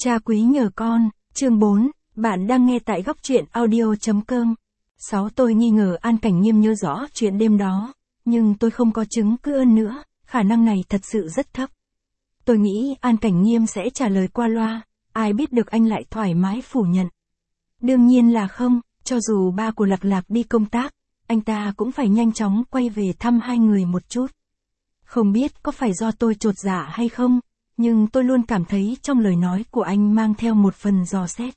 Cha quý nhờ con, chương 4, bạn đang nghe tại góc truyện audio.com. 6. Tôi nghi ngờ An Cảnh Nghiêm nhớ rõ chuyện đêm đó, nhưng tôi không có chứng cứ ơn nữa, khả năng này thật sự rất thấp. Tôi nghĩ An Cảnh Nghiêm sẽ trả lời qua loa, ai biết được anh lại thoải mái phủ nhận. Đương nhiên là không, cho dù ba của Lạc Lạc đi công tác, anh ta cũng phải nhanh chóng quay về thăm hai người một chút. Không biết có phải do tôi chột dạ hay không, nhưng tôi luôn cảm thấy trong lời nói của anh mang theo một phần dò xét.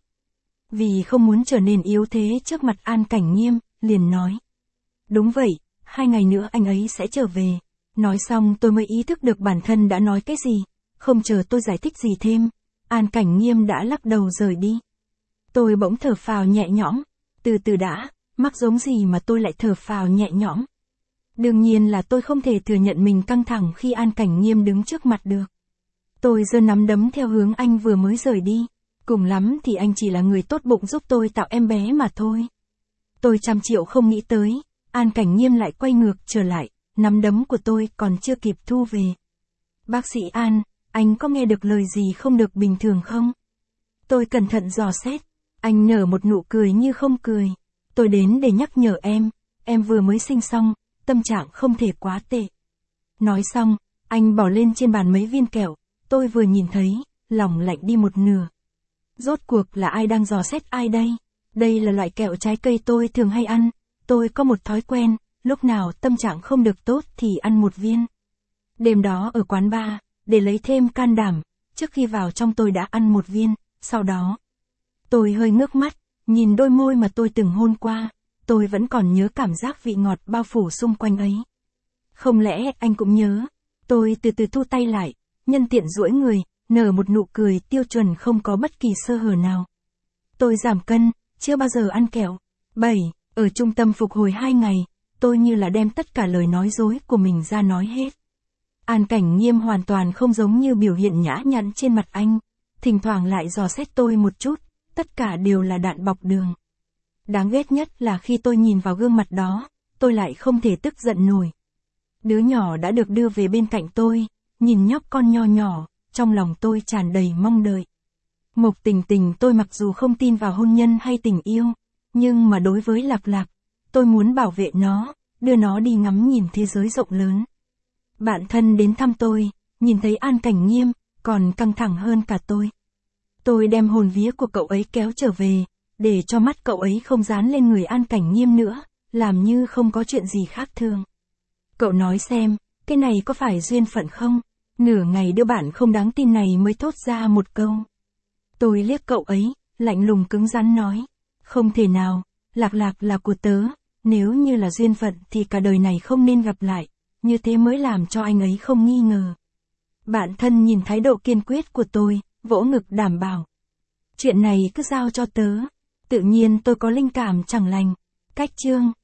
Vì không muốn trở nên yếu thế trước mặt An Cảnh Nghiêm, liền nói. Đúng vậy, 2 ngày nữa anh ấy sẽ trở về. Nói xong tôi mới ý thức được bản thân đã nói cái gì, không chờ tôi giải thích gì thêm. An Cảnh Nghiêm đã lắc đầu rời đi. Tôi bỗng thở phào nhẹ nhõm, từ từ đã, mắc giống gì mà tôi lại thở phào nhẹ nhõm. Đương nhiên là tôi không thể thừa nhận mình căng thẳng khi An Cảnh Nghiêm đứng trước mặt được. Tôi giơ nắm đấm theo hướng anh vừa mới rời đi. Cùng lắm thì anh chỉ là người tốt bụng giúp tôi tạo em bé mà thôi. Tôi 100 triệu không nghĩ tới, An Cảnh Nghiêm lại quay ngược trở lại, nắm đấm của tôi còn chưa kịp thu về. Bác sĩ An, anh có nghe được lời gì không được bình thường không? Tôi cẩn thận dò xét, anh nở một nụ cười như không cười. Tôi đến để nhắc nhở em vừa mới sinh xong, tâm trạng không thể quá tệ. Nói xong, anh bỏ lên trên bàn mấy viên kẹo, tôi vừa nhìn thấy, lòng lạnh đi một nửa. Rốt cuộc là ai đang dò xét ai đây? Đây là loại kẹo trái cây tôi thường hay ăn, tôi có một thói quen, lúc nào tâm trạng không được tốt thì ăn một viên. Đêm đó ở quán bar, để lấy thêm can đảm, trước khi vào trong tôi đã ăn một viên, sau đó. Tôi hơi ngước mắt, nhìn đôi môi mà tôi từng hôn qua, tôi vẫn còn nhớ cảm giác vị ngọt bao phủ xung quanh ấy. Không lẽ anh cũng nhớ? Tôi từ từ thu tay lại, nhân tiện duỗi người, nở một nụ cười tiêu chuẩn không có bất kỳ sơ hở nào. Tôi giảm cân, chưa bao giờ ăn kẹo. 7. Ở trung tâm phục hồi 2 ngày, tôi như là đem tất cả lời nói dối của mình ra nói hết. An Cảnh Nghiêm hoàn toàn không giống như biểu hiện nhã nhặn trên mặt anh, thỉnh thoảng lại dò xét tôi một chút, tất cả đều là đạn bọc đường. Đáng ghét nhất là khi tôi nhìn vào gương mặt đó, tôi lại không thể tức giận nổi. Đứa nhỏ đã được đưa về bên cạnh tôi, nhìn nhóc con nho nhỏ, trong lòng tôi tràn đầy mong đợi. Mộc Tình Tình tôi mặc dù không tin vào hôn nhân hay tình yêu, nhưng mà đối với Lạc Lạc, tôi muốn bảo vệ nó, đưa nó đi ngắm nhìn thế giới rộng lớn. Bạn thân đến thăm tôi, nhìn thấy An Cảnh Nghiêm, còn căng thẳng hơn cả tôi. Tôi đem hồn vía của cậu ấy kéo trở về, để cho mắt cậu ấy không dán lên người An Cảnh Nghiêm nữa, làm như không có chuyện gì khác thường. Cậu nói xem, cái này có phải duyên phận không? Nửa ngày đứa bạn không đáng tin này mới thốt ra một câu. Tôi liếc cậu ấy, lạnh lùng cứng rắn nói. Không thể nào, Lạc Lạc là của tớ, nếu như là duyên phận thì cả đời này không nên gặp lại, như thế mới làm cho anh ấy không nghi ngờ. Bạn thân nhìn thái độ kiên quyết của tôi, vỗ ngực đảm bảo. Chuyện này cứ giao cho tớ. Tự nhiên tôi có linh cảm chẳng lành. Cách chương.